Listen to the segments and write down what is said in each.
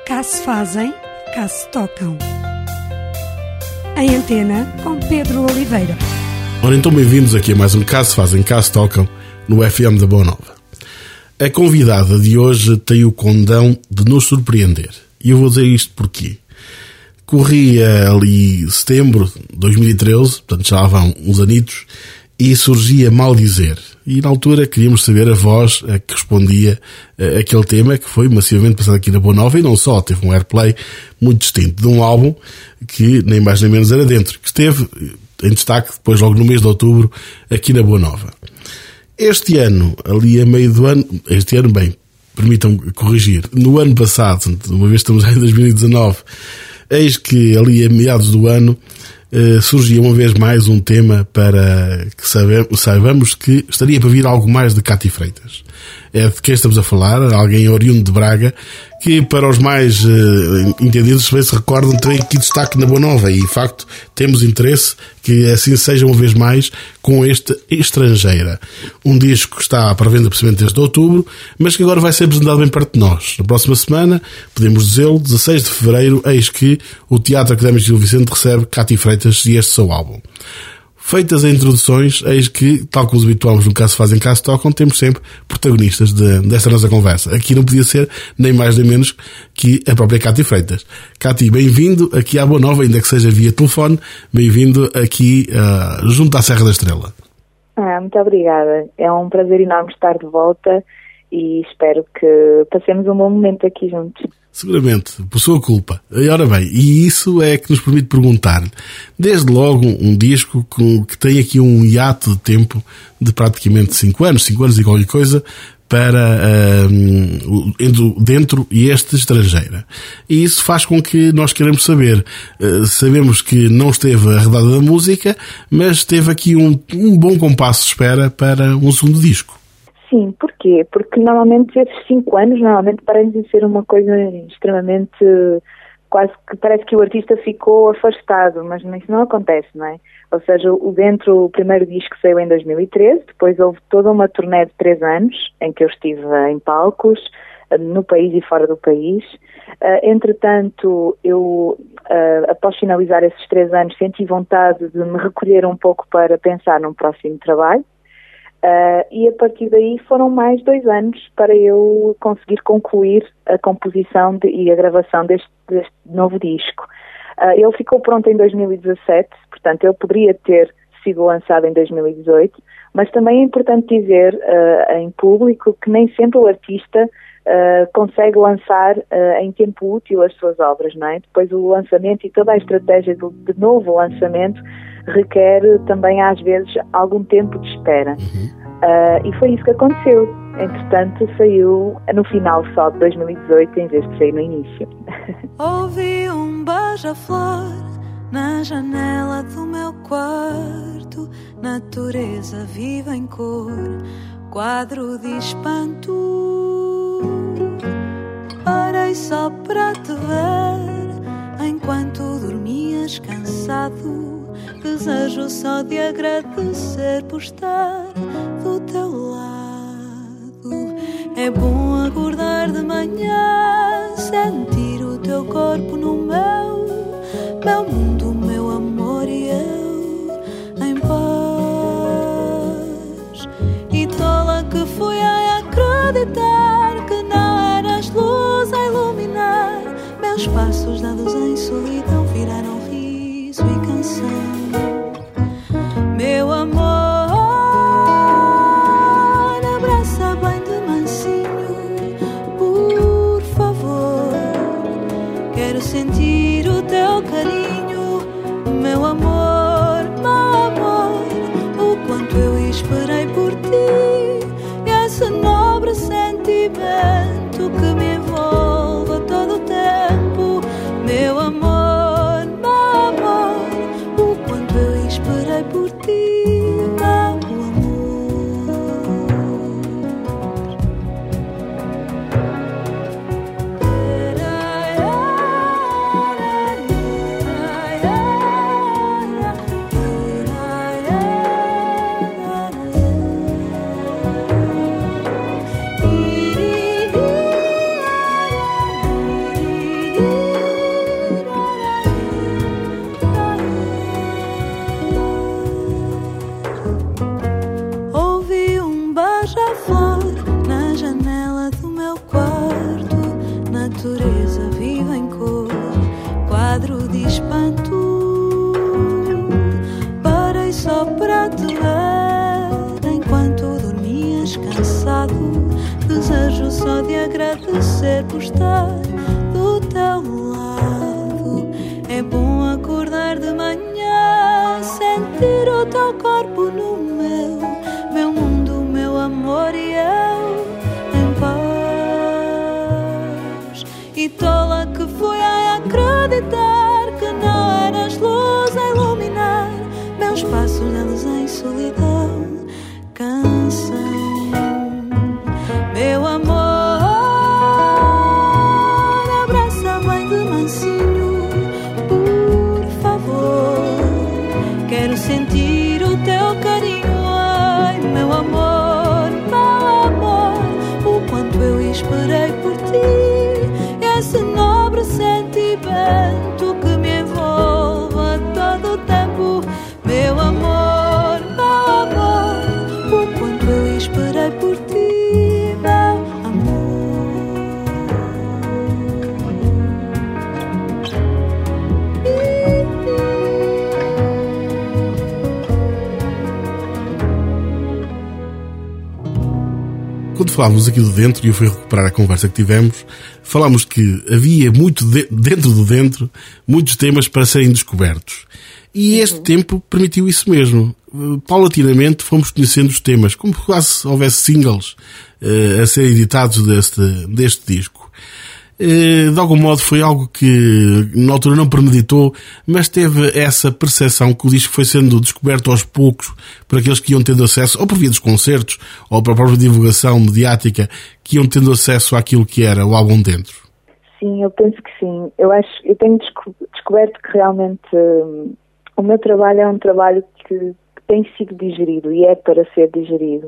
Cá se fazem, cá se tocam. Em Antena, com Pedro Oliveira. Ora, então bem-vindos aqui a mais um Cá se fazem, cá se tocam, no FM da Boa Nova. A convidada de hoje tem o condão de nos surpreender. E eu vou dizer isto porquê. Corria ali setembro de 2013, portanto já lá vão uns anitos, e surgia Mal Dizer. E na altura queríamos saber a voz que respondia àquele tema, que foi massivamente passado aqui na Boa Nova, e não só, teve um airplay muito distinto de um álbum que nem mais nem menos era Dentro, que esteve em destaque depois logo no mês de outubro aqui na Boa Nova. Este ano, ali a meio do ano, permitam corrigir, no ano passado, uma vez estamos em 2019, eis que ali a meados do ano surgia uma vez mais um tema para que saibamos que estaria para vir algo mais de Cátia Freitas. É de quem estamos a falar, alguém oriundo de Braga, que para os mais entendidos bem se recordam tem aqui destaque na Boa Nova, e de facto temos interesse que assim seja uma vez mais com este Estrangeira. Um disco que está para venda precisamente desde outubro, mas que agora vai ser apresentado bem perto de nós. Na próxima semana, podemos dizê-lo, 16 de fevereiro, eis que o Teatro Académico Gil Vicente recebe Cátia Freitas e este seu álbum. Feitas as introduções, eis que, tal como os habituamos no Cá se fazem, cá se tocam, temos sempre protagonistas desta nossa conversa. Aqui não podia ser nem mais nem menos que a própria Cátia Freitas. Cátia, bem-vindo aqui à Boa Nova, ainda que seja via telefone, bem-vindo aqui junto à Serra da Estrela. Muito obrigada. É um prazer enorme estar de volta e espero que passemos um bom momento aqui juntos. Seguramente, por sua culpa. E ora bem, e isso é que nos permite perguntar, desde logo um disco que tem aqui um hiato de tempo de praticamente 5 anos e qualquer coisa, para Dentro e este Estrangeira. E isso faz com que nós queremos saber. Sabemos que não esteve arredada da música, mas teve aqui um bom compasso de espera para um segundo disco. Sim, porquê? Porque normalmente esses 5 anos parecem ser uma coisa extremamente, quase que parece que o artista ficou afastado, mas isso não acontece, não é? Ou seja, o primeiro disco saiu em 2013, depois houve toda uma turnê de 3 anos, em que eu estive em palcos, no país e fora do país. Entretanto, eu, após finalizar esses 3 anos, senti vontade de me recolher um pouco para pensar num próximo trabalho. E a partir daí foram mais 2 anos para eu conseguir concluir a composição e a gravação deste novo disco. Ele ficou pronto em 2017, portanto ele poderia ter sido lançado em 2018, mas também é importante dizer em público que nem sempre o artista consegue lançar em tempo útil as suas obras, não é? Depois o lançamento e toda a estratégia de novo lançamento requer também às vezes algum tempo de espera. E foi isso que aconteceu. Entretanto, saiu no final só de 2018 em vez de sair no início. Ouvi um beija-flor na janela do meu quarto, natureza viva em cor, quadro de espanto. Parei só para te ver enquanto dormias cansado. Desejo só de agradecer por estar do teu lado. É bom acordar de manhã, sentir o teu corpo no meu mundo, meu amor e eu em paz. E tola que fui a acreditar que não eras luz a iluminar. Meus passos dados em solidão viraram riso e canção. Meu amor, abraça bem de mansinho, por favor. Quero sentir o teu carinho, meu amor, o quanto eu esperei por ti. E esse nobre sentimento que me envolve a todo o tempo, meu amor. Esperei por ti, meu amor. natureza viva em cor, quadro de espanto. Parei só para te ver enquanto dormias cansado. Desejo só de agradecer por estar do teu lado. É bom acordar de manhã, sentir o teu corpo no meu mundo, meu amor e eu em paz. E tola que fui a acreditar que não eras luz a iluminar meus passos neles em solidão. Canção, meu amor, abraça bem de mansinho, por favor. Quero sentir o teu carinho, ai meu amor, o quanto eu esperei por ti. Esse nobre sentimento que me envolve a todo o tempo, meu amor, o quanto eu esperei por ti, meu Quando falávamos aqui do dentro, e eu fui recuperar a conversa que tivemos, falámos que havia muito dentro do dentro, muitos temas para serem descobertos. E este tempo permitiu isso mesmo. Paulatinamente fomos conhecendo os temas, como se quase houvesse singles a serem editados deste disco. De algum modo foi algo que na altura não premeditou, mas teve essa percepção que o disco foi sendo descoberto aos poucos por aqueles que iam tendo acesso, ou por via dos concertos, ou para a própria divulgação mediática, que iam tendo acesso àquilo que era o álbum dentro. Sim, eu penso que sim. Eu tenho descoberto que realmente o meu trabalho é um trabalho que tem sido digerido e é para ser digerido.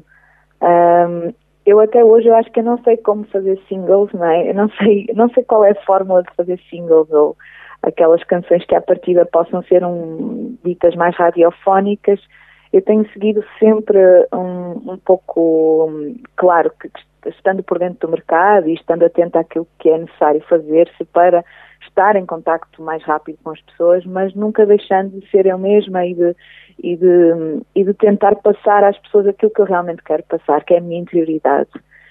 Eu até hoje eu acho que eu não sei como fazer singles, não é? Eu não sei qual é a fórmula de fazer singles ou aquelas canções que à partida possam ser ditas mais radiofónicas. Eu tenho seguido sempre um pouco, claro, que estando por dentro do mercado e estando atento àquilo que é necessário fazer-se para estar em contacto mais rápido com as pessoas, mas nunca deixando de ser eu mesma e de tentar passar às pessoas aquilo que eu realmente quero passar, que é a minha interioridade.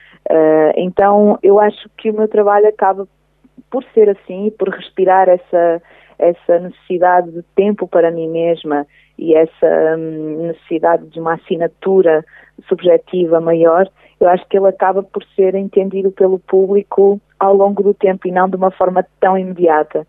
Então, eu acho que o meu trabalho acaba por ser assim, por respirar essa necessidade de tempo para mim mesma e essa necessidade de uma assinatura subjetiva maior. Eu acho que ele acaba por ser entendido pelo público ao longo do tempo e não de uma forma tão imediata.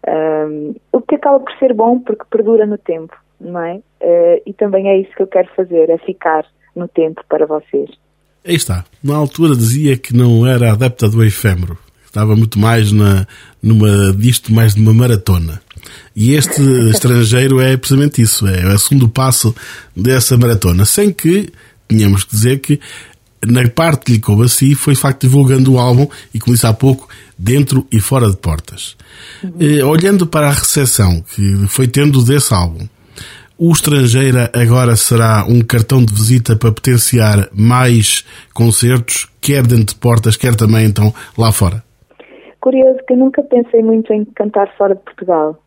O que acaba por ser bom porque perdura no tempo, não é? E também é isso que eu quero fazer, é ficar no tempo para vocês. Aí está. Na altura dizia que não era adepta do efêmero. Estava muito mais disto mais de uma maratona. E este estrangeiro é precisamente isso. É o segundo passo dessa maratona. Sem que, tínhamos que dizer que na parte que lhe coube a si foi de facto divulgando o álbum e, como disse há pouco, dentro e fora de portas. Olhando para a recepção que foi tendo desse álbum, o Estrangeira agora será um cartão de visita para potenciar mais concertos, quer dentro de portas, quer também então lá fora? Curioso que eu nunca pensei muito em cantar fora de Portugal.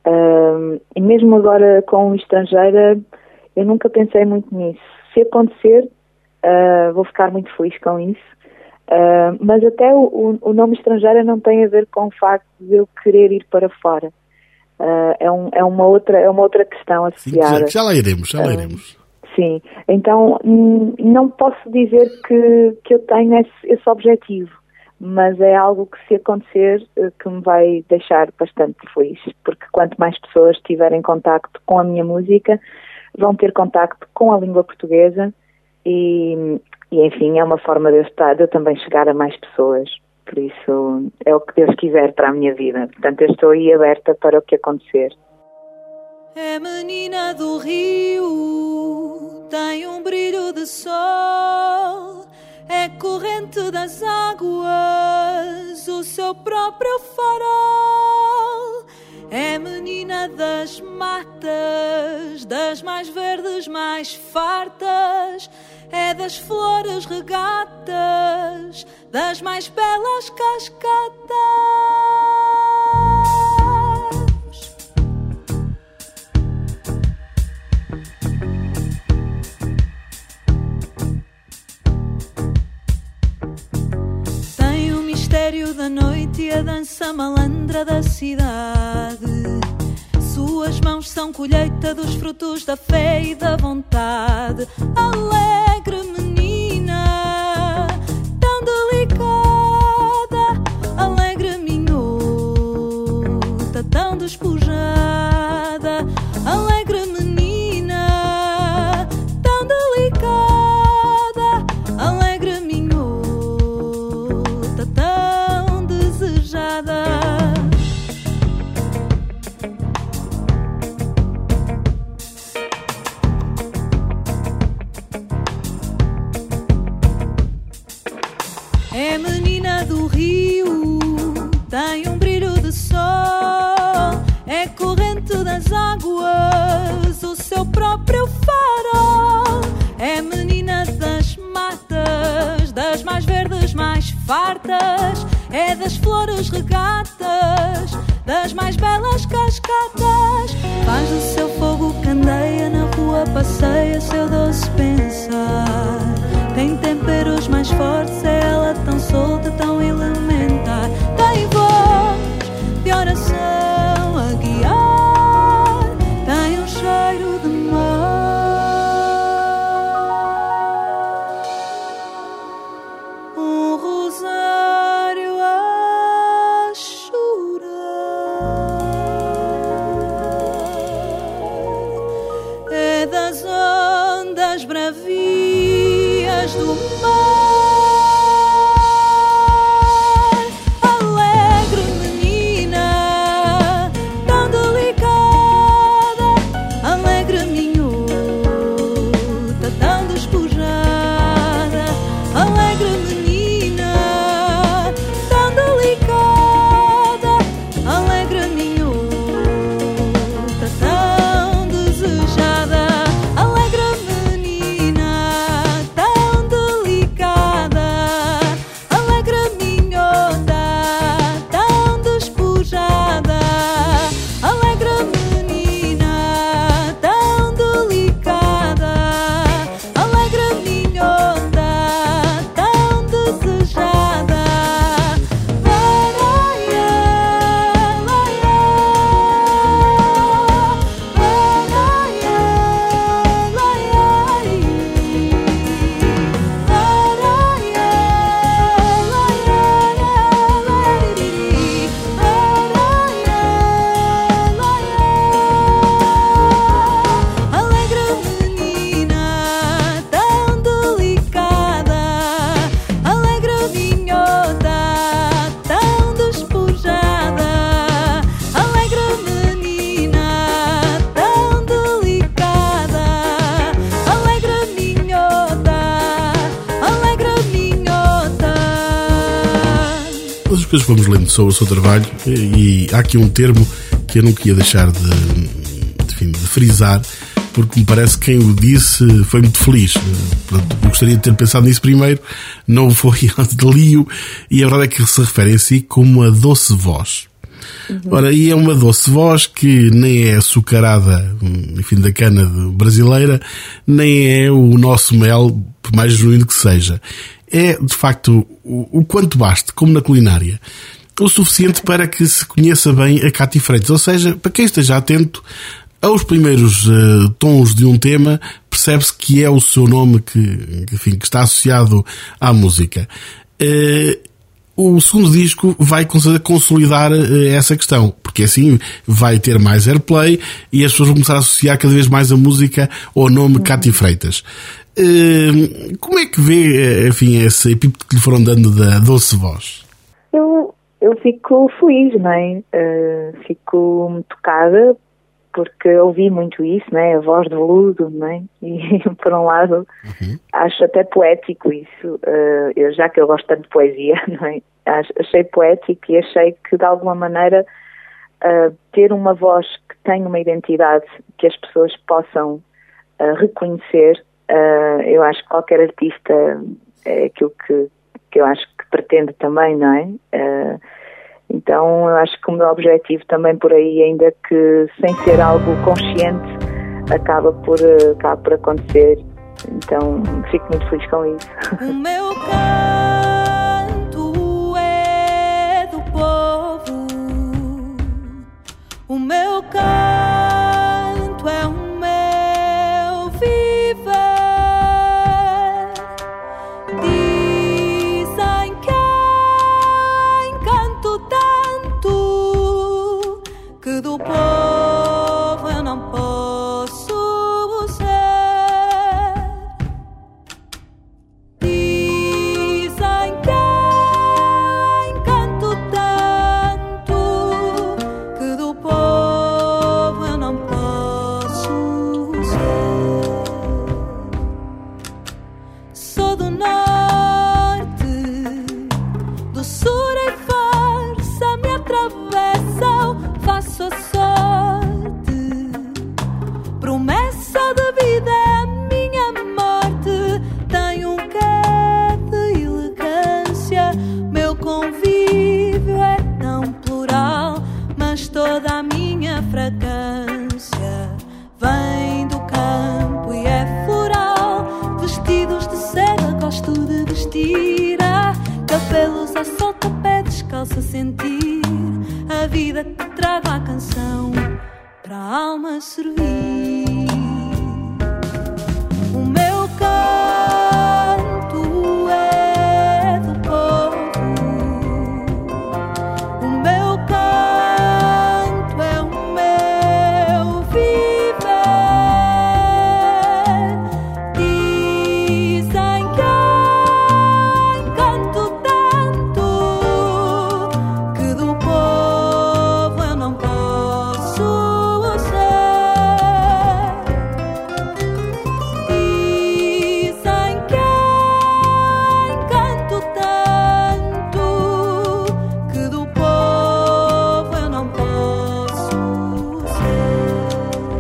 E mesmo agora com o Estrangeira, eu nunca pensei muito nisso. Se acontecer, vou ficar muito feliz com isso. Mas até o nome Estrangeira não tem a ver com o facto de eu querer ir para fora. É uma outra questão associada. Sim, já lá iremos. Sim, então não posso dizer que eu tenho esse objetivo, mas é algo que, se acontecer, que me vai deixar bastante feliz, porque quanto mais pessoas tiverem contacto com a minha música, vão ter contacto com a língua portuguesa e enfim, é uma forma de eu também chegar a mais pessoas. Por isso, é o que Deus quiser para a minha vida. Portanto, eu estou aí aberta para o que acontecer. É menina do rio, tem um brilho de sol, é corrente das águas, o seu próprio farol. É menina das matas, das mais verdes, mais fartas, é das flores regatas, das mais belas cascatas. Tem o mistério da noite e a dança malandra da cidade. Suas mãos são colheita dos frutos da fé e da vontade. Alegre menina, tão delicada, alegre minhota, tão despojada. Alegre menina, tão delicada, alegre minhota, tão desejada. É menina do rio, tem um brilho de sol, é corrente das águas, o seu próprio farol. É menina das matas, das mais verdes, mais fartas, é das flores regatas, das mais belas cascatas. Faz do seu fogo candeia, na rua passeia seu doce pensar. Tem temperos mais fortes, é ela tão solta, tão elementar. Tem voz de oração a guiar, tem um cheiro de mar, um rosário a chorar. É das ondas bravias do mar. Alegre menina, tão delicada, alegre minhota, tão despojada. Alegre menina, tão delicada, alegre minhota, tão desejada. Alegre menina, tão delicada, alegre minhota, tão despojada. Alegre menina, tão delicada, alegre minhota, tão desejada. Laraia, laia, laraia, laia, alegre menina, tão delicada, alegre minhota, tão despojada. Alegre menina, tão delicada, alegre minhota, alegre minhota. Mas depois vamos lendo sobre o seu trabalho e há aqui um termo que eu não queria deixar de frisar, porque me parece que quem o disse foi muito feliz. Pronto, eu gostaria de ter pensado nisso primeiro, não foi antes de li-o, e a verdade é que se refere a si como a doce voz. Ora, e é uma doce voz que nem é açucarada, enfim, da cana brasileira, nem é o nosso mel, por mais genuíno que seja. É, de facto, o quanto baste, como na culinária, o suficiente para que se conheça bem a Cátia Freitas. Ou seja, para quem esteja atento aos primeiros tons de um tema, percebe-se que é o seu nome que está associado à música. O segundo disco vai consolidar essa questão, porque assim vai ter mais airplay e as pessoas vão começar a associar cada vez mais a música ao nome Cátia Freitas. Como é que vê, enfim, esse epíteto que lhe foram dando da doce voz? Eu fico feliz, não é? Fico tocada, porque ouvi muito isso, não é? A voz do veludo, não é? E, por um lado, acho até poético isso. Já que eu gosto tanto de poesia, não é? Achei poético e achei que, de alguma maneira, ter uma voz que tenha uma identidade que as pessoas possam reconhecer, eu acho que qualquer artista é aquilo que eu acho que pretende também, não é? Então, eu acho que o meu objetivo também por aí, ainda que sem ser algo consciente, acaba por acontecer. Então, fico muito feliz com isso. O meu canto é do povo, o meu canto é o meu viver. Dizem que canto tanto que do povo eu não posso ser. Dizem que canto tanto que do povo eu não posso ser. Sou do norte, do sul e força me atravessam, faço a sorte, promessa de vida é a minha morte. Tenho um quê de elegância, meu convívio é tão plural, mas toda a minha fragrância vem do campo e é floral. Vestidos de seda gosto de vestir, cabelos à solta, pé descalço a sentir a vida que trago à canção para a alma servir. O meu canto é do povo, o meu canto é o meu viver. Dizem que canto tanto que do povo eu não posso ser. Dizem que canto tanto que do povo eu não posso ser.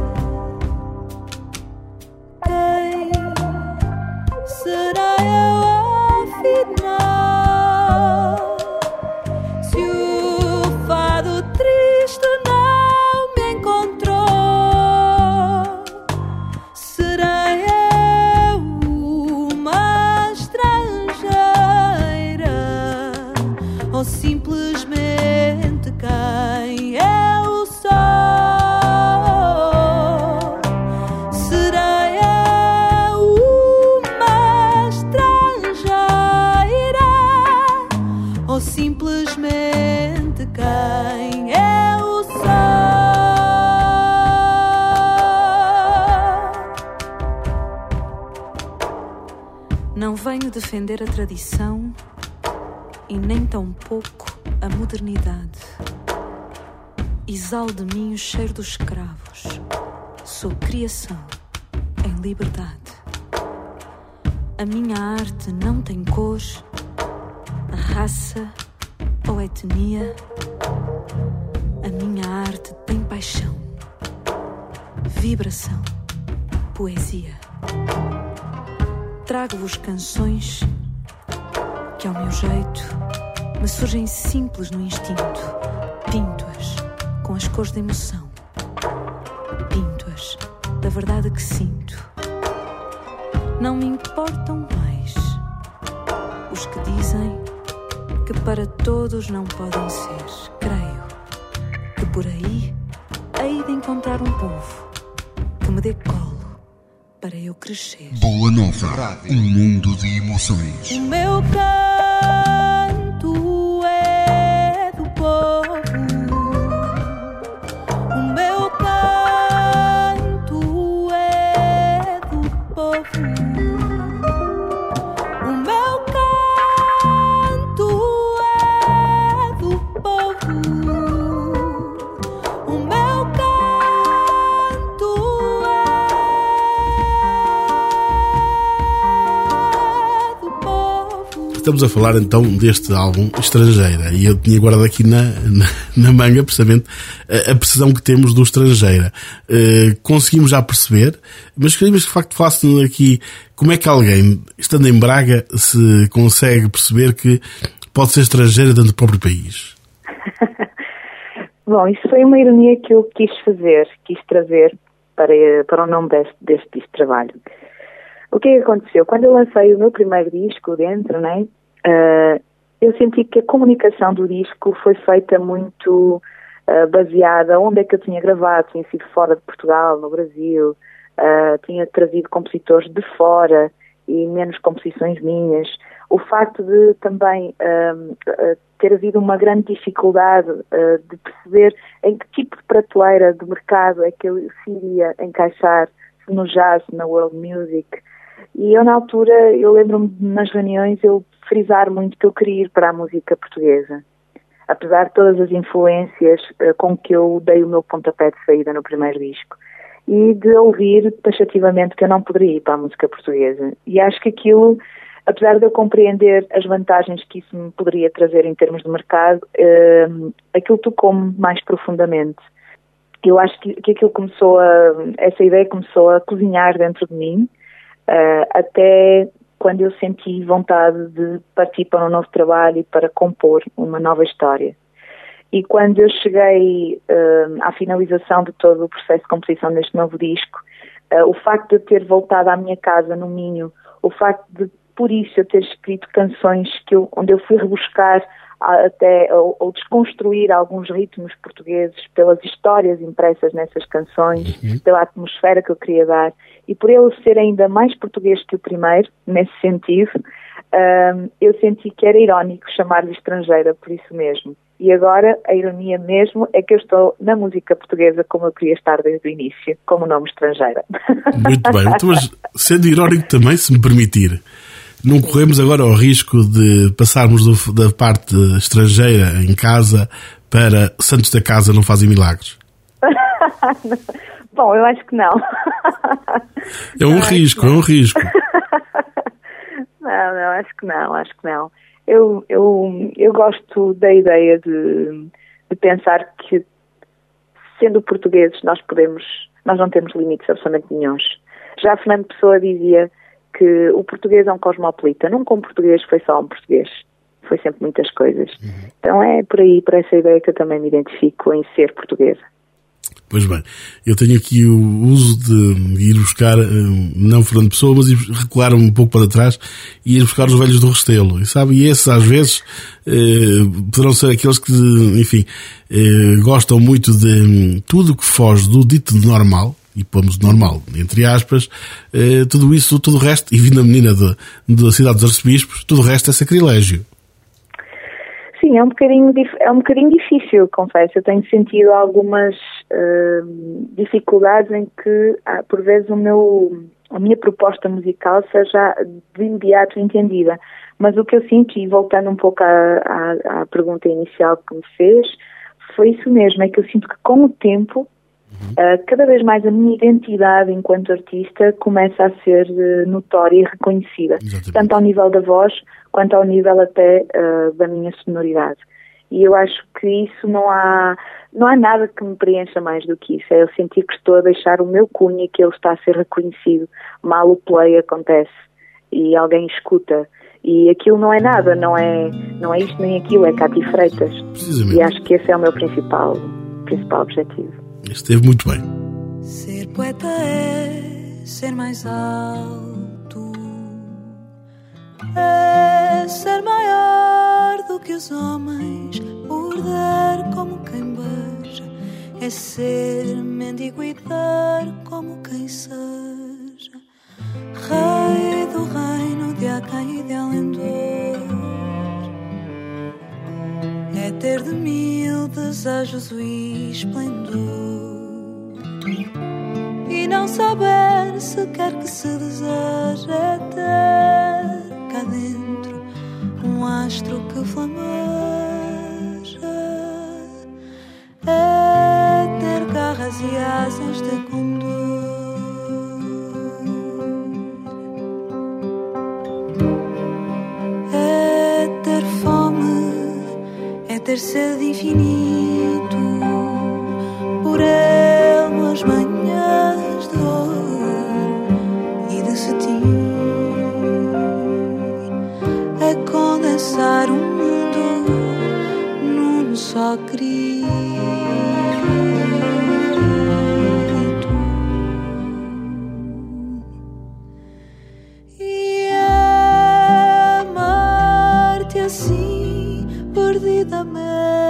Quem será eu afinal? Se o fado triste não me encontrou, será eu uma estrangeira ou simplesmente quem eu sou? Será eu uma estrangeira ou simplesmente quem eu sou? Não venho defender a tradição e nem tão pouco a modernidade. Exalo de mim o cheiro dos escravos. Sou criação em liberdade. A minha arte não tem cor, raça ou etnia. A minha arte tem paixão, vibração, poesia. Trago-vos canções que, ao meu jeito, me surgem simples no instinto. Pinto-as com as cores da emoção. Pinto-as da verdade que sinto. Não me importam mais os que dizem que para todos não podem ser. Creio que por aí hei de encontrar um povo que me dê colo para eu crescer. Boa Nova, um mundo de emoções. O meu canto é do povo, o meu canto é do povo, o meu canto é do povo, o meu canto é do povo. Estamos a falar então deste álbum Estrangeira, e eu tinha guardado aqui na manga precisamente a precisão que temos do Estrangeira. Conseguimos já perceber, mas queríamos que de facto falasse aqui como é que alguém, estando em Braga, se consegue perceber que pode ser estrangeira dentro do próprio país? Bom, isso foi uma ironia que eu quis trazer para o nome deste trabalho. O que é que aconteceu? Quando eu lancei o meu primeiro disco, Dentro, né, eu senti que a comunicação do disco foi feita muito baseada onde é que eu tinha gravado, tinha sido fora de Portugal, no Brasil, tinha trazido compositores de fora e menos composições minhas. O facto de também ter havido uma grande dificuldade de perceber em que tipo de prateleira de mercado é que eu se iria encaixar, se no jazz, na world music. E eu, na altura, eu lembro-me nas reuniões eu frisar muito que eu queria ir para a música portuguesa. Apesar de todas as influências com que eu dei o meu pontapé de saída no primeiro disco. E de ouvir taxativamente que eu não poderia ir para a música portuguesa. E acho que aquilo, apesar de eu compreender as vantagens que isso me poderia trazer em termos de mercado, aquilo tocou-me mais profundamente. Eu acho que aquilo essa ideia começou a cozinhar dentro de mim, até quando eu senti vontade de partir para um novo trabalho e para compor uma nova história. E quando eu cheguei à finalização de todo o processo de composição deste novo disco, o facto de eu ter voltado à minha casa no Minho, o facto de, por isso, eu ter escrito canções onde eu fui rebuscar ou desconstruir alguns ritmos portugueses pelas histórias impressas nessas canções, pela atmosfera que eu queria dar, e por ele ser ainda mais português que o primeiro, nesse sentido, eu senti que era irónico chamar-lhe estrangeira por isso mesmo. E agora, a ironia mesmo é que eu estou na música portuguesa como eu queria estar desde o início, como nome estrangeira. Muito bem, então, mas sendo irónico também, se me permitir, não corremos agora ao risco de passarmos da parte estrangeira em casa para santos da casa não fazem milagres? Bom, eu acho que não. É um risco. Não, acho que não. Eu gosto da ideia de pensar que, sendo portugueses, nós não temos limites absolutamente nenhuns. Já Fernando Pessoa dizia que o português é um cosmopolita. Nunca um português foi só um português. Foi sempre muitas coisas. Então é por aí, por essa ideia que eu também me identifico em ser portuguesa. Pois bem, eu tenho aqui o uso de ir buscar, não Fernando Pessoa, mas ir recuar um pouco para trás e ir buscar os velhos do Restelo. E esses às vezes poderão ser aqueles que, enfim, gostam muito de tudo que foge do dito de normal, e pomos normal, entre aspas, tudo isso, tudo o resto, e vindo a menina da cidade dos arcebispos, tudo o resto é sacrilégio. Sim, é um bocadinho difícil, confesso. Eu tenho sentido algumas dificuldades em que, por vezes, a minha proposta musical seja de imediato entendida. Mas o que eu sinto, e voltando um pouco à pergunta inicial que me fez, foi isso mesmo, é que eu sinto que com o tempo, cada vez mais a minha identidade enquanto artista começa a ser notória e reconhecida. Exatamente. Tanto ao nível da voz, quanto ao nível até da minha sonoridade. E eu acho que isso não há nada que me preencha mais do que isso. É eu sentir que estou a deixar o meu cunho e que ele está a ser reconhecido. Mal o play acontece e alguém escuta. E aquilo não é nada, não é isto nem aquilo, é Cátia Freitas. E acho que esse é o meu principal objetivo. Esteve muito bem. Ser poeta é ser mais alto, é ser maior do que os homens, morder como quem beija, é ser mendigo e dar como quem seja, rei do reino de Acá e de Alendor, é ter de mil desejos o esplendor e não saber sequer que se deseja, é ter cá dentro um astro que flameja, é ter garras e asas de condor, é ter fome, é ter sede infinito, por elas manhãs de ouro e de cetim, a condensar um mundo só grito. E amar-te assim perdidamente,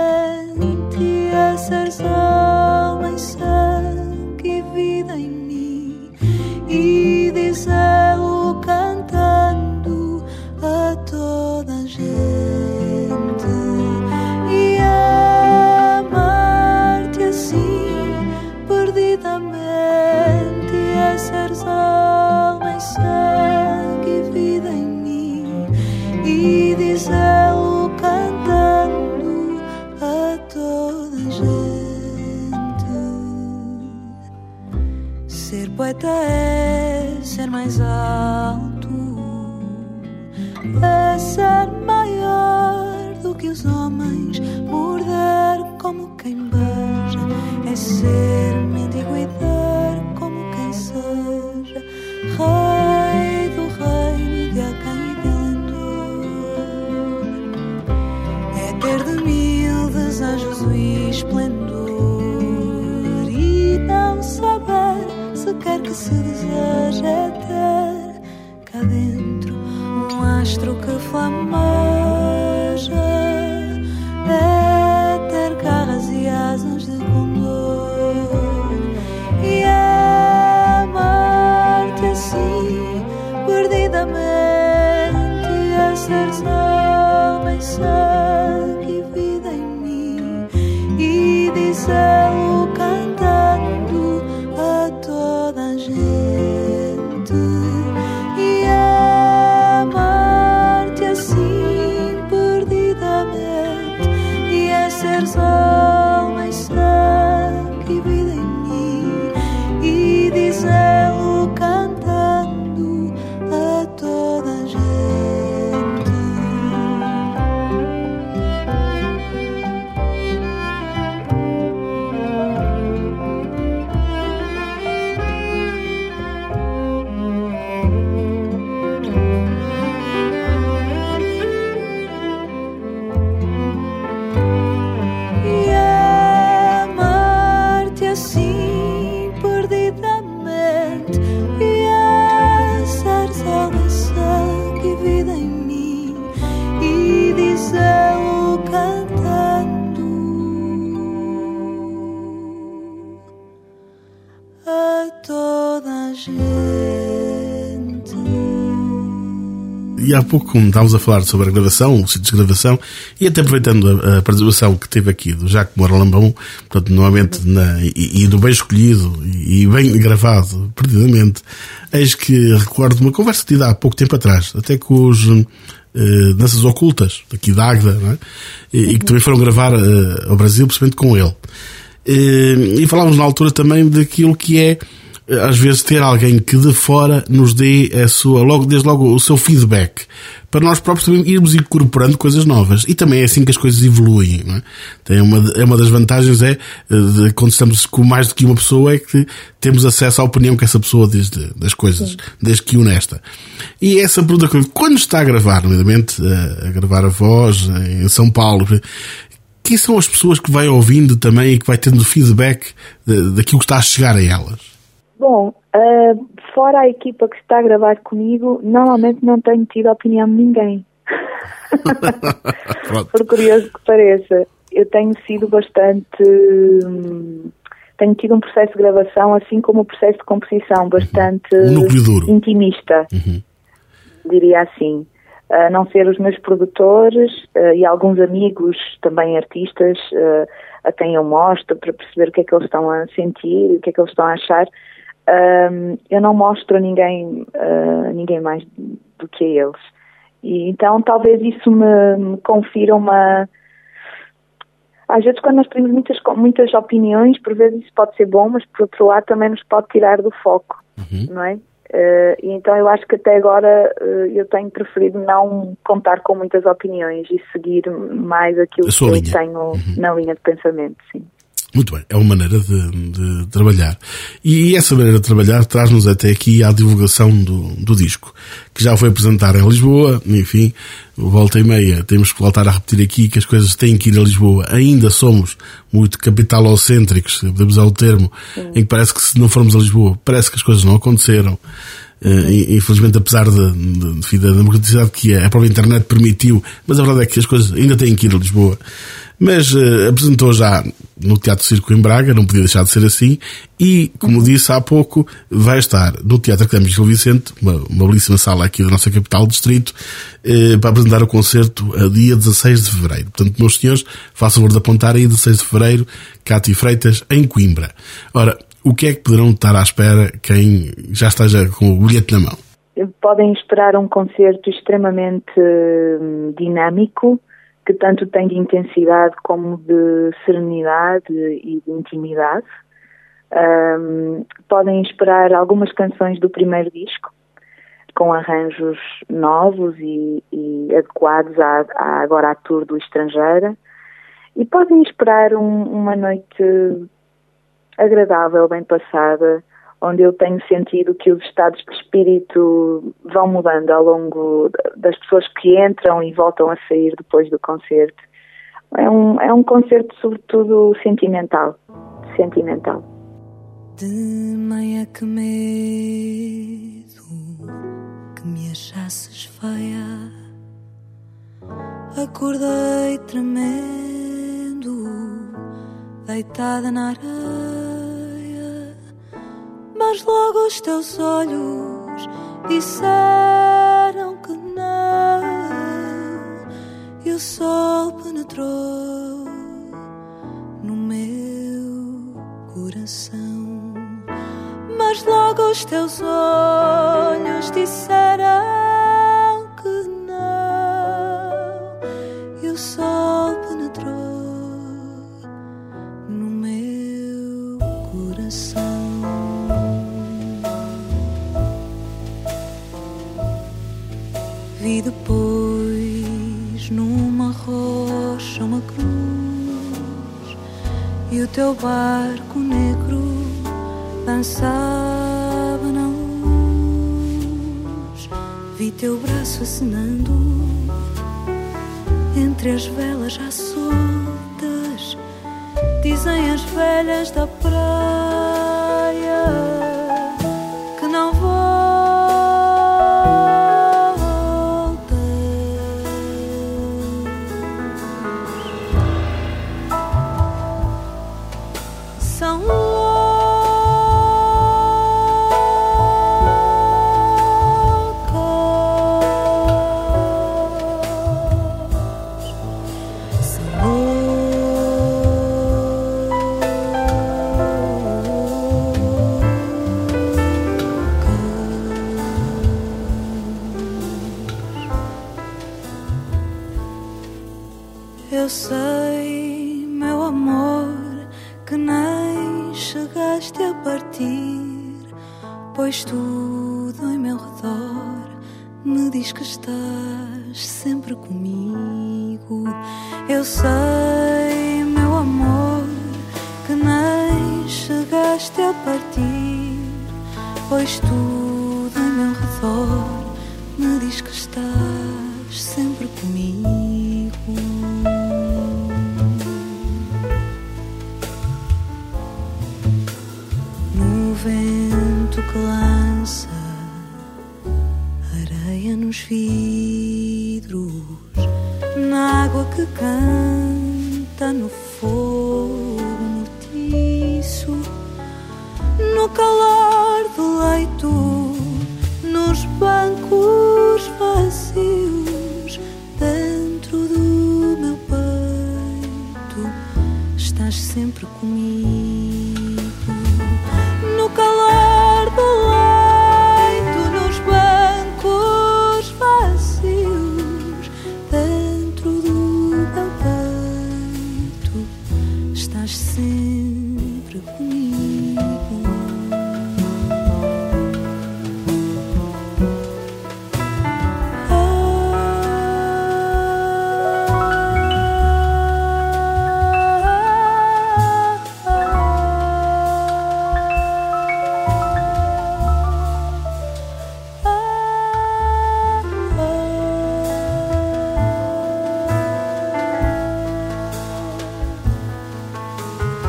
a seres alma e sangue e vida em mim, e dizê-lo cantando a toda a gente. E amar-te assim perdidamente, a seres alma e sangue e vida em mim, e dizê-lo cantando a toda a gente. Ser poeta é ser mais alto, é ser maior do que os homens, morder como quem beija, é ser mendigo e dar como quem seja rei do reino de Acã e de Alendor. É ter de mil desejos o esplendor e não saber sequer que se deseja, é ter cá dentro um astro que flameja, é ter garras e asas de condor. E amar-te assim perdidamente, a seres alma e sangue e vida em mim, e dizê-lo cantando a toda a gente. E amar-te assim perdidamente, e a seres alma e sangue e vida em mim, e dizê-lo cantando a toda a gente. E amar-te assim perdidamente, e a seres alma e sangue e vida em mim, e dizê-lo cantando a toda a gente. E há pouco, como estávamos a falar sobre a gravação, o sítio de gravação, e até aproveitando a participação que teve aqui do Jacques Moura Lambão, portanto, novamente, e do bem escolhido, e bem gravado, perdidamente, eis que recordo uma conversa que tive há pouco tempo atrás, até com os Danças Ocultas, daqui da Águeda, não é? E que também foram gravar ao Brasil, precisamente com ele. E falávamos na altura também daquilo que é, às vezes, ter alguém que de fora nos dê a sua, desde logo o seu feedback, para nós próprios também irmos incorporando coisas novas. E também é assim que as coisas evoluem, não é? Uma das vantagens de quando estamos com mais do que uma pessoa, é que temos acesso à opinião que essa pessoa diz das coisas, desde que honesta. E essa pergunta, quando está a gravar, nomeadamente a gravar a voz em São Paulo, quem são as pessoas que vai ouvindo também e que vai tendo feedback daquilo que está a chegar a elas? Bom, fora a equipa que está a gravar comigo, normalmente não tenho tido a opinião de ninguém. Por curioso que pareça, eu tenho sido bastante... tenho tido um processo de gravação, assim como o processo de composição, bastante intimista, diria assim. A não ser os meus produtores e alguns amigos, também artistas, a quem eu mostro para perceber o que é que eles estão a sentir, o que é que eles estão a achar. Eu não mostro a ninguém mais do que a eles. E então talvez isso me confira uma... Às vezes quando nós temos muitas opiniões, por vezes isso pode ser bom, mas por outro lado também nos pode tirar do foco, não é? E então eu acho que até agora eu tenho preferido não contar com muitas opiniões e seguir mais aquilo que eu tenho na linha de pensamento, sim. Muito bem, é uma maneira de trabalhar. E essa maneira de trabalhar traz-nos até aqui à divulgação do disco, que já foi apresentado em Lisboa. Enfim, volta e meia, temos que voltar a repetir aqui que as coisas têm que ir a Lisboa. Ainda somos muito capitalocêntricos, podemos usar o termo, em que parece que se não formos a Lisboa, parece que as coisas não aconteceram. Infelizmente, apesar da democraticidade que a própria internet permitiu, mas a verdade é que as coisas ainda têm que ir a Lisboa. Mas apresentou já no Teatro Circo em Braga, não podia deixar de ser assim, e, como disse há pouco, vai estar no Teatro Académico de Gil Vicente, uma belíssima sala aqui da nossa capital distrito, para apresentar o concerto a dia 16 de fevereiro. Portanto, meus senhores, façam favor de apontar aí 16 de fevereiro, Cátia Freitas, em Coimbra. Ora, o que é que poderão estar à espera quem já esteja com o bilhete na mão? Podem esperar um concerto extremamente dinâmico, que tanto tem de intensidade como de serenidade e de intimidade. Podem esperar algumas canções do primeiro disco, com arranjos novos e adequados agora à tour do Estrangeira. E podem esperar uma noite agradável, bem passada, onde eu tenho sentido que os estados de espírito vão mudando ao longo das pessoas que entram e voltam a sair depois do concerto. É um concerto sobretudo sentimental. De manhã que medo que me achasses feia, acordei tremendo, deitada na areia. Mas logo os teus olhos disseram que não, e o sol penetrou no meu coração. Mas logo os teus olhos disseram que não, e o sol penetrou no meu coração. Vi depois numa rocha uma cruz, e o teu barco negro dançava na luz. Vi teu braço acenando entre as velas já soltas, dizem as velhas da praia que não voltas. São eu sei, meu amor, que nem chegaste a partir, pois tudo em meu redor me diz que estás sempre comigo. Eu sei, meu amor, que nem chegaste a partir, pois tudo em meu redor me diz que estás sempre comigo. Vento que lança areia nos vidros, na água que canta, no fogo mortiço, no calor do leito, nos bancos vazios, dentro do meu peito, estás sempre comigo. No calor do leito, nos bancos vazios, dentro do meu peito, estás sempre comigo.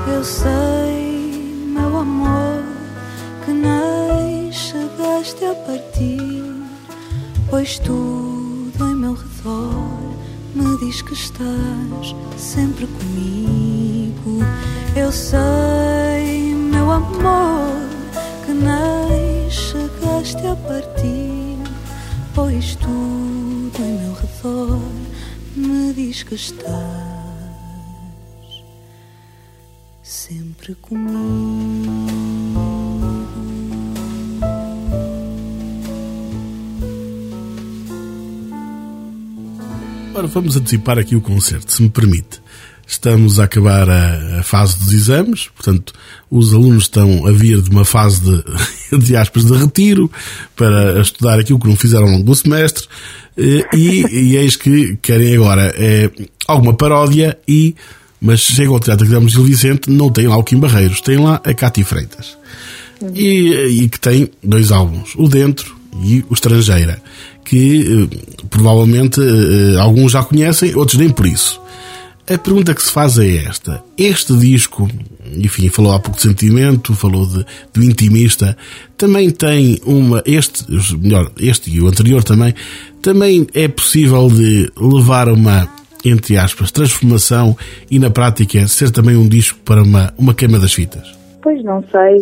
Eu sei, meu amor, que nem chegaste a partir, pois tudo em meu redor me diz que estás sempre comigo. Eu sei, meu amor, que nem chegaste a partir, pois tudo em meu redor me diz que estás sempre comigo. Ora, vamos antecipar aqui o concerto, se me permite. Estamos a acabar a fase dos exames, portanto, os alunos estão a vir de uma fase de aspas, de retiro, para estudar aquilo que não fizeram ao longo do semestre, e eis que querem agora alguma paródia, mas chegam ao Teatro Grande Gil Vicente, não tem lá o Kim Barreiros, tem lá a Cátia Freitas, e que tem 2 álbuns, o Dentro e o Estrangeira, que provavelmente alguns já conhecem, outros nem por isso. A pergunta que se faz é esta: este disco, enfim, falou há pouco de sentimento, falou do intimista, também tem este e o anterior também é possível de levar uma, entre aspas, transformação e na prática ser também um disco para uma queima das fitas? Pois não sei.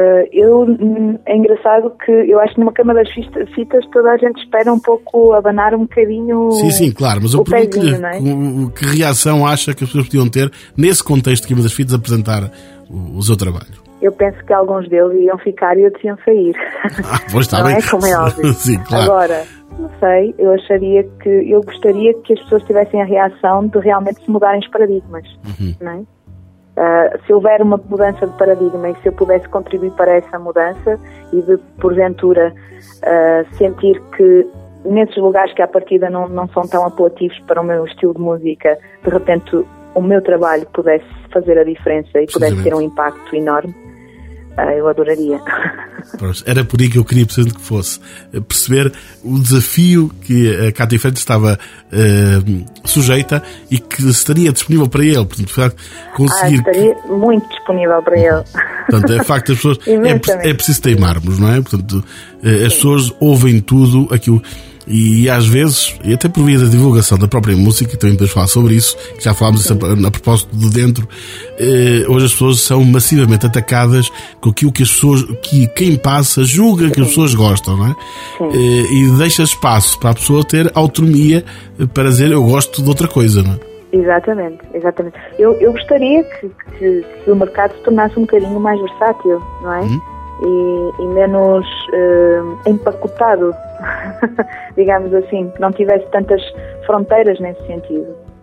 É engraçado que eu acho que numa cama das fitas toda a gente espera um pouco abanar um bocadinho. Sim, claro, mas eu pergunto-lhe, não é? Que reação acha que as pessoas podiam ter nesse contexto de queima das fitas apresentar o seu trabalho? Eu penso que alguns deles iam ficar e outros iam sair. Pois está não bem. É como é óbvio. Sim, claro. Agora, não sei, eu gostaria que as pessoas tivessem a reação de realmente se mudarem os paradigmas, não é? Se houver uma mudança de paradigma e se eu pudesse contribuir para essa mudança e de, porventura, sentir que nesses lugares que à partida não são tão apelativos para o meu estilo de música, de repente o meu trabalho pudesse fazer a diferença e pudesse ter um impacto enorme, eu adoraria. Era por aí que eu queria que fosse perceber o desafio que a Cátia Freitas estava sujeita e que estaria disponível para ele. Portanto, conseguir estaria muito disponível para ele. Portanto, é facto, as pessoas é preciso teimarmos, não é? Portanto, as pessoas ouvem tudo aquilo. E às vezes, e até por via da divulgação da própria música, e também podemos falar sobre isso, que já falámos isso a propósito de Dentro, hoje as pessoas são massivamente atacadas com aquilo que as pessoas, que quem passa julga que as pessoas gostam, não é? E deixa espaço para a pessoa ter autonomia para dizer eu gosto de outra coisa, não é? Exatamente. Eu gostaria que o mercado se tornasse um bocadinho mais versátil, não é? E menos empacotado, digamos assim, que não tivesse tantas fronteiras nesse sentido.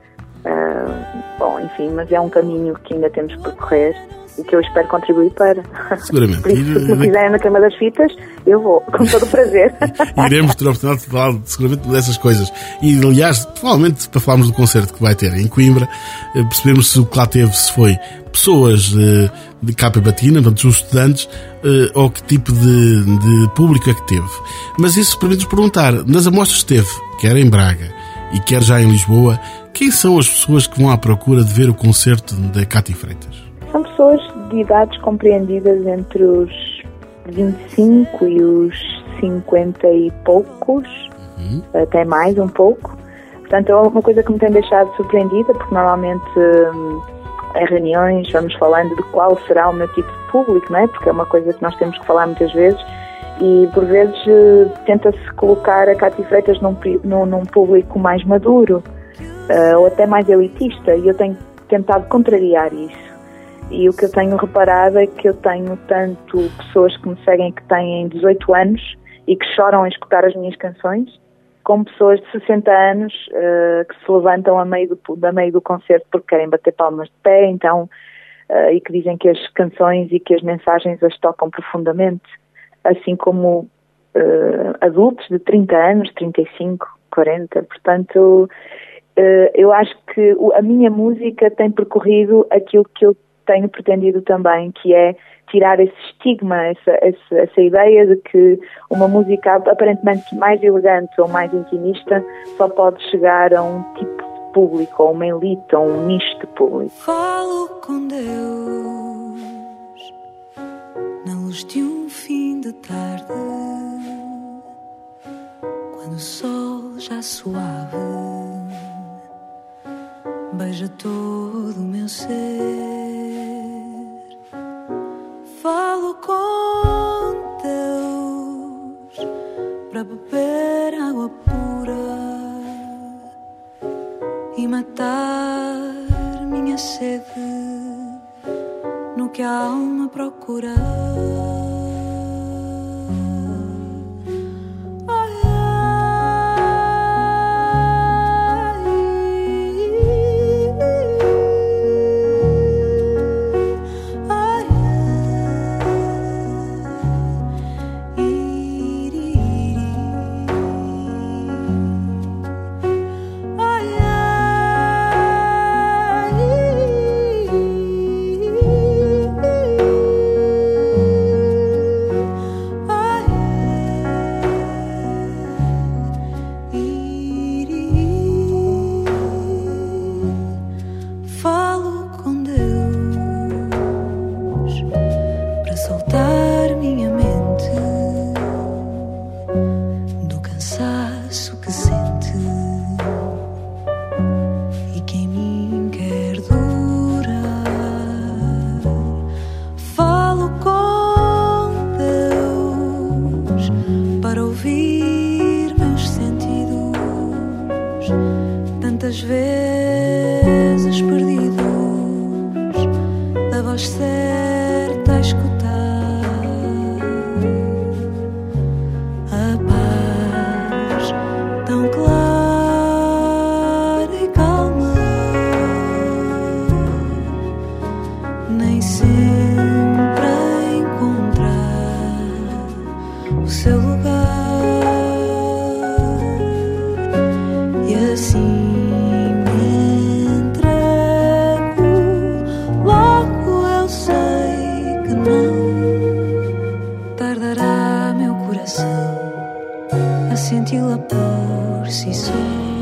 Bom, enfim, mas é um caminho que ainda temos que percorrer e que eu espero contribuir para. Seguramente. Por isso, se me quiserem na cama das fitas, eu vou, com todo o prazer. Iremos ter a oportunidade de falar seguramente dessas coisas. E, aliás, provavelmente para falarmos do concerto que vai ter em Coimbra, percebermos se o que lá teve, se foi pessoas de capa batina, portanto, os estudantes, ou que tipo de público é que teve. Mas isso permite-nos perguntar, nas amostras que teve, quer em Braga e quer já em Lisboa, quem são as pessoas que vão à procura de ver o concerto da Cátia Freitas? São pessoas de idades compreendidas entre os 25 e os 50 e poucos, até mais um pouco. Portanto, é uma coisa que me tem deixado surpreendida, porque normalmente em reuniões vamos falando de qual será o meu tipo de público, não é? Porque é uma coisa que nós temos que falar muitas vezes e por vezes tenta-se colocar a Cátia Freitas num público mais maduro ou até mais elitista, e eu tenho tentado contrariar isso. E o que eu tenho reparado é que eu tenho tanto pessoas que me seguem que têm 18 anos e que choram a escutar as minhas canções, como pessoas de 60 anos que se levantam a meio do concerto porque querem bater palmas de pé, então, e que dizem que as canções e que as mensagens as tocam profundamente, assim como adultos de 30 anos, 35, 40. Portanto, eu acho que a minha música tem percorrido aquilo que eu tenho pretendido também, que é tirar esse estigma, essa ideia de que uma música aparentemente mais elegante ou mais intimista só pode chegar a um tipo de público, ou uma elite, ou um nicho de público. Falo com Deus na luz de um fim de tarde, quando o sol já suave beija todo o meu ser. Falo com Deus para beber água pura e matar minha sede no que a alma procura. Tantas vezes perdidos, da voz certa a escutar, a paz tão clara e calma, nem sempre a encontrar o seu lugar. E assim me entrego, logo eu sei que não tardará meu coração a senti-la por si só.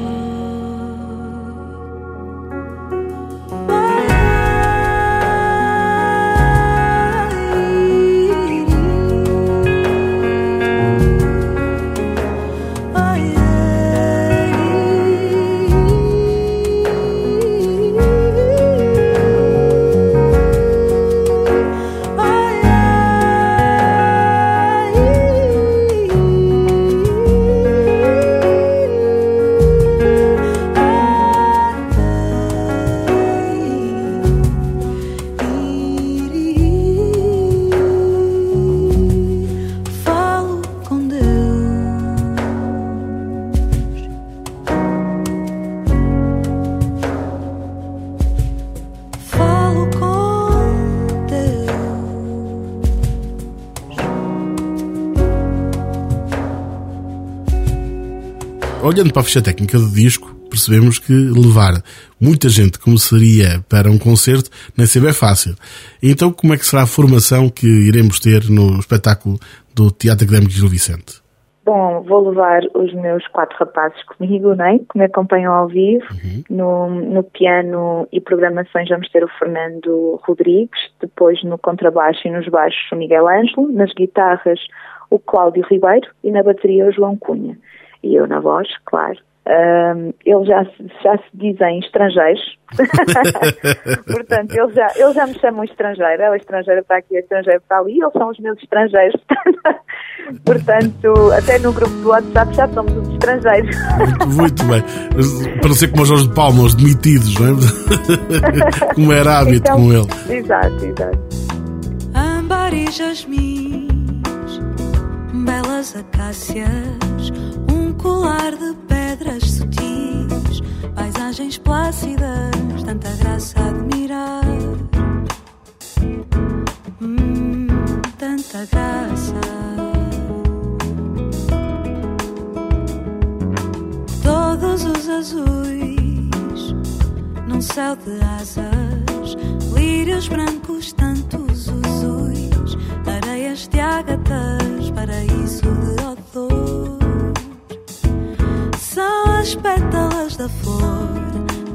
Olhando para a ficha técnica do disco, percebemos que levar muita gente como seria para um concerto nem sempre é fácil. Então, como é que será a formação que iremos ter no espetáculo do Teatro Académico de Gil Vicente? Bom, vou levar os meus 4 rapazes comigo, né? Que me acompanham ao vivo. No piano e programações vamos ter o Fernando Rodrigues, depois no contrabaixo e nos baixos o Miguel Ângelo, nas guitarras o Cláudio Ribeiro e na bateria o João Cunha. E eu na voz, claro. Eles já se dizem estrangeiros. Portanto, eles já me chamam estrangeira. Ela é estrangeira para aqui, é estrangeira para ali. Eles são os meus estrangeiros. Portanto, até no grupo do WhatsApp já somos os estrangeiros. Muito bem. Para não ser como os Jorge de Palma, os demitidos, não é? Como era hábito então, com ele. Exato. Âmbar e jasmins, belas acácias, um colar de pedras sutis, paisagens plácidas, tanta graça a admirar. Tanta graça. Todos os azuis num céu de asas, lírios brancos, tantos azuis, areias de ágatas, paraíso de odor. São as pétalas da flor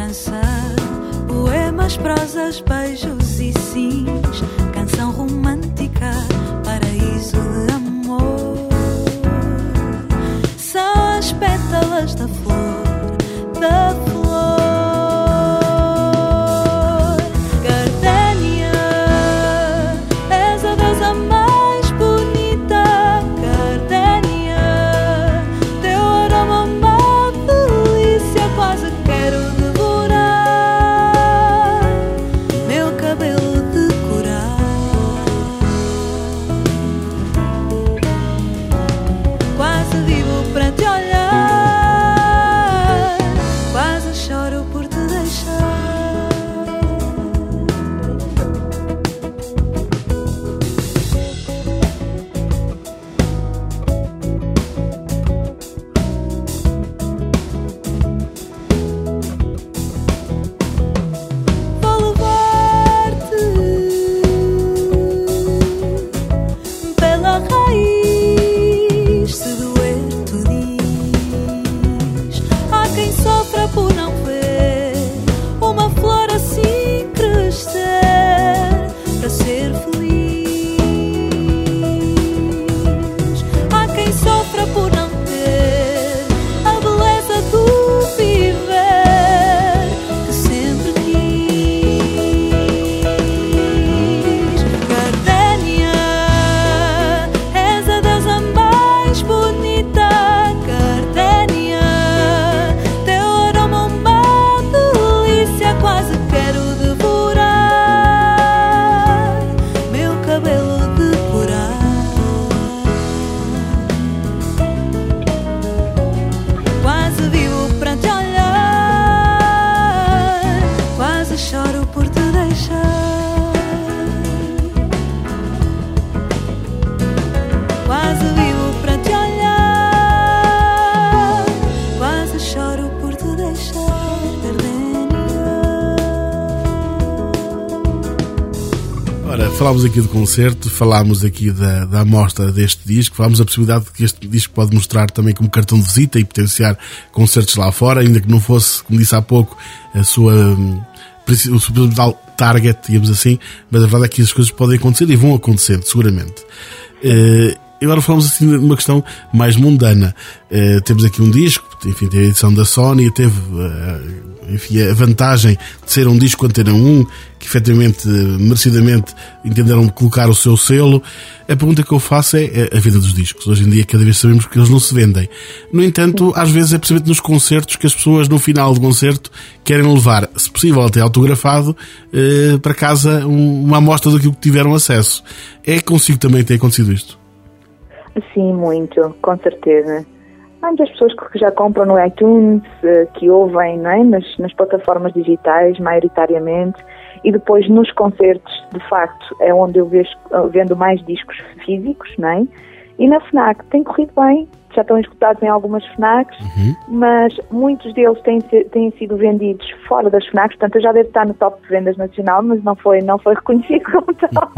esperança, poemas, prosas, beijos e sims, canção romântica, paraíso de amor. São as pétalas da flor, da flor. Gardénia, és a deusa mais bonita. Gardénia, teu aroma uma delícia, quase quero devorar meu cabelo decorar. Quase vivo para te olhar, quase choro por te deixar. Vou levar-te pela raiz, se doer tu diz. Há quem sofra por não ver uma flor assim crescer para ser feliz. Há quem sofra por não ter a beleza do viver que sempre quis. Gardénia, és a deusa mais bonita. Gardénia, teu aroma uma delícia, quase quero devorar meu cabelo decorar. Quase vivo para te olhar, quase choro por te deixar. Quase vivo para te olhar, quase choro por te deixar. Gardénia. Ora, falámos aqui do concerto, falámos aqui da amostra deste disco, falámos da possibilidade de que este disco pode mostrar também como cartão de visita e potenciar concertos lá fora, ainda que não fosse, como disse há pouco, o seu principal target, digamos assim, mas a verdade é que as coisas podem acontecer e vão acontecendo, seguramente. Agora falamos assim de uma questão mais mundana. Temos aqui um disco, enfim, tem a edição da Sony, teve enfim, a vantagem de ser um disco Antena 1, que efetivamente, merecidamente, entenderam colocar o seu selo. A pergunta que eu faço é a venda dos discos. Hoje em dia cada vez sabemos que eles não se vendem. No entanto, às vezes é precisamente nos concertos que as pessoas no final do concerto querem levar, se possível até autografado, para casa uma amostra daquilo que tiveram acesso. É consigo também ter acontecido isto? Sim, muito, com certeza. Há muitas pessoas que já compram no iTunes, que ouvem, não é? nas plataformas digitais, maioritariamente, e depois nos concertos, de facto, é onde eu vendo mais discos físicos, não é? E na FNAC tem corrido bem, já estão escutados em algumas FNACs, mas muitos deles têm sido vendidos fora das FNACs, portanto eu já devo estar no top de vendas nacional, mas não foi reconhecido como tal.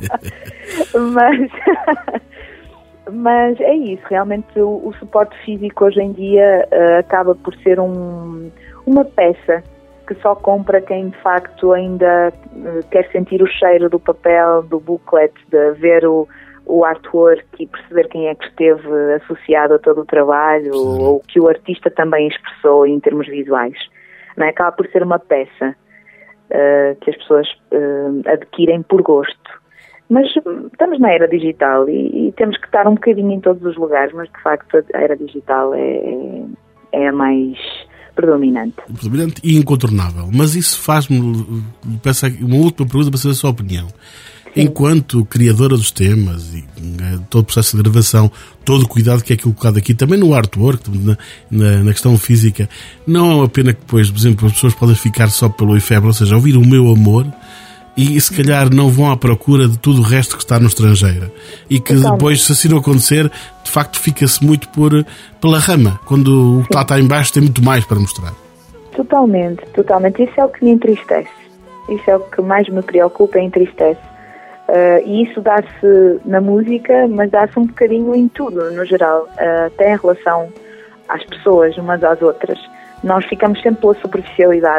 Mas é isso, realmente o suporte físico hoje em dia acaba por ser uma peça que só compra quem de facto ainda quer sentir o cheiro do papel, do booklet, de ver o artwork e perceber quem é que esteve associado a todo o trabalho. Sim. Ou que o artista também expressou em termos visuais. Não é? Acaba por ser uma peça que as pessoas adquirem por gosto. Mas estamos na era digital e temos que estar um bocadinho em todos os lugares, mas de facto a era digital é a mais predominante. Predominante e incontornável. Mas isso faz-me pensar uma última pergunta para saber a sua opinião. Sim. Enquanto criadora dos temas e todo o processo de gravação, todo o cuidado que é colocado aqui, também no artwork, na questão física, não é uma pena que depois, por exemplo, as pessoas podem ficar só pelo efêmero, ou seja, ouvir o meu amor, e se calhar não vão à procura de tudo o resto que está no estrangeiro. E que depois, se assim não acontecer, de facto fica-se muito pela rama, quando o que lá está em baixo tem muito mais para mostrar. Totalmente. Isso é o que me entristece. Isso é o que mais me preocupa e entristece. E isso dá-se na música, mas dá-se um bocadinho em tudo, no geral. Até em relação às pessoas, umas às outras. Nós ficamos sempre pela superficialidade.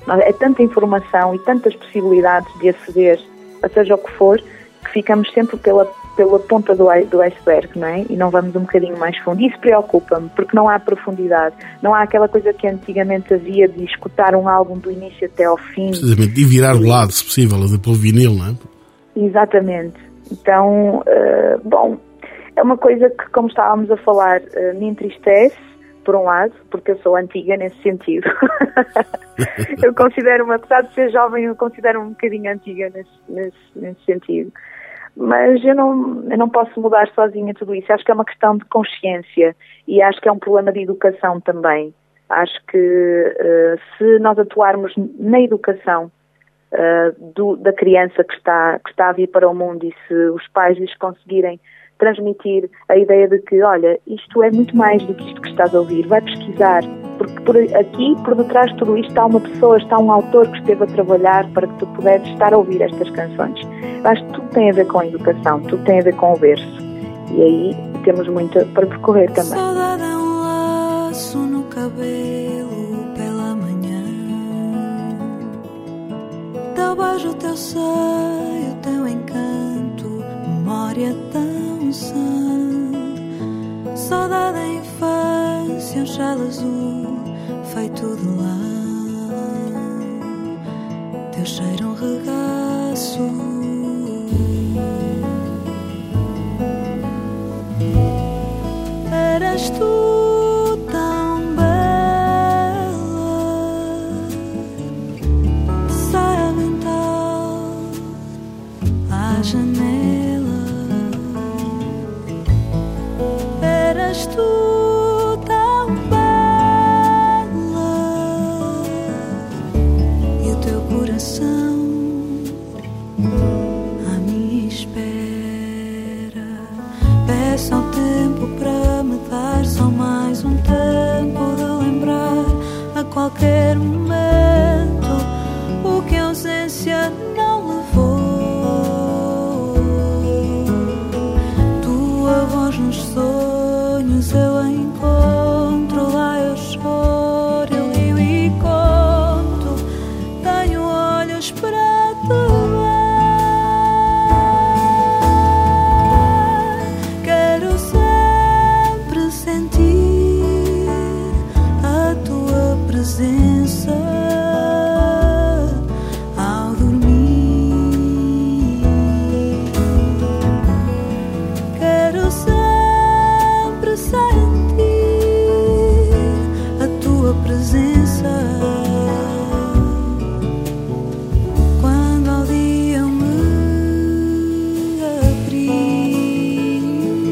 É tanta informação e tantas possibilidades de aceder a seja o que for, que ficamos sempre pela ponta do iceberg, não é? E não vamos um bocadinho mais fundo. Isso preocupa-me, porque não há profundidade. Não há aquela coisa que antigamente havia de escutar um álbum do início até ao fim. Precisamente, e virar o lado, se possível, de pelo vinil, não é? Exatamente. Então, bom, é uma coisa que, como estávamos a falar, me entristece, por um lado, porque eu sou antiga nesse sentido. Eu considero-me, apesar de ser jovem, eu considero-me um bocadinho antiga nesse sentido. Mas eu não posso mudar sozinha tudo isso. Acho que é uma questão de consciência e acho que é um problema de educação também. Acho que se nós atuarmos na educação da criança que está a vir para o mundo, e se os pais lhes conseguirem transmitir a ideia de que, olha, isto é muito mais do que isto que estás a ouvir, vai pesquisar, porque por detrás de tudo isto está uma pessoa, está um autor que esteve a trabalhar para que tu pudesses estar a ouvir estas canções. Eu acho que tudo tem a ver com a educação, tudo tem a ver com o berço, e aí temos muito para percorrer também. Saudade é um laço no cabelo pela manhã, teu beijo, teu seio, teu encanto, memória tão sã. Saudade da infância, um chale azul feito de lã, teu cheiro, um regaço. Eras tu tão bela, saia mental à janela. Eras tu tão bela e o teu coração à minha espera. Peço ao tempo para me dar só mais um tempo de lembrar a qualquer momento o que a ausência não levou. Tua voz nos sonhos eu a encontro, lá eu choro, eu rio e conto, tenho olhos para te ver. Quero sempre sentir a tua presença ao dormir. Quero sempre sentir a tua presença quando ao dia eu me abrir.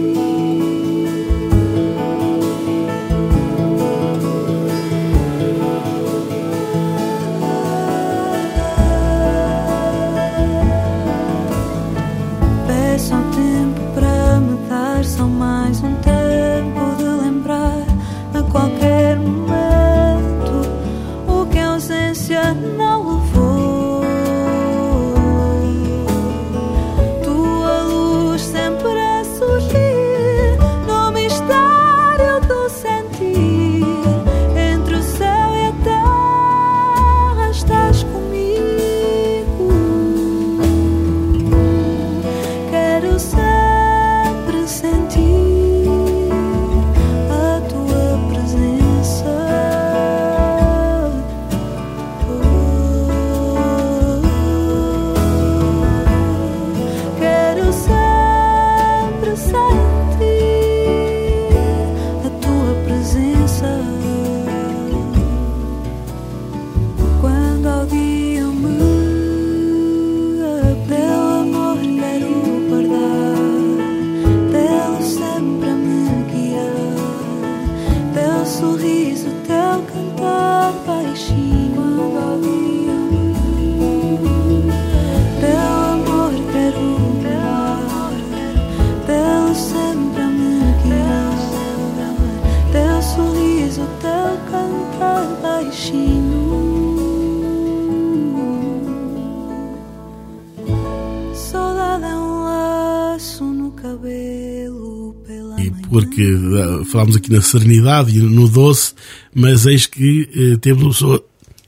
Peço ao tempo para me dar só mais um tempo de lembrar a qualquer momento o que a ausência não levou. Tua luz sempre a surgir no mistério do sentir. Entre o céu e a terra estás comigo. Quero sempre sentir a tua presença. Quero sempre sentir a tua presença quando ao dia eu me abro. Teu amor quero guardar, teu sempre a me guiar, teu sorriso, teu cantar baixinho quando ao dia eu me abro. Teu amor quero guardar, teu sempre a me guiar, teu sorriso, teu cantar baixinho. Saudade é um laço no cabelo pela E manhã. porque falámos aqui na serenidade e no doce, mas eis que temos uma pessoa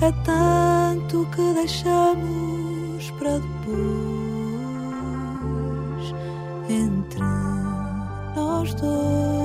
É tanto que deixamos para depois. Entre nós dois.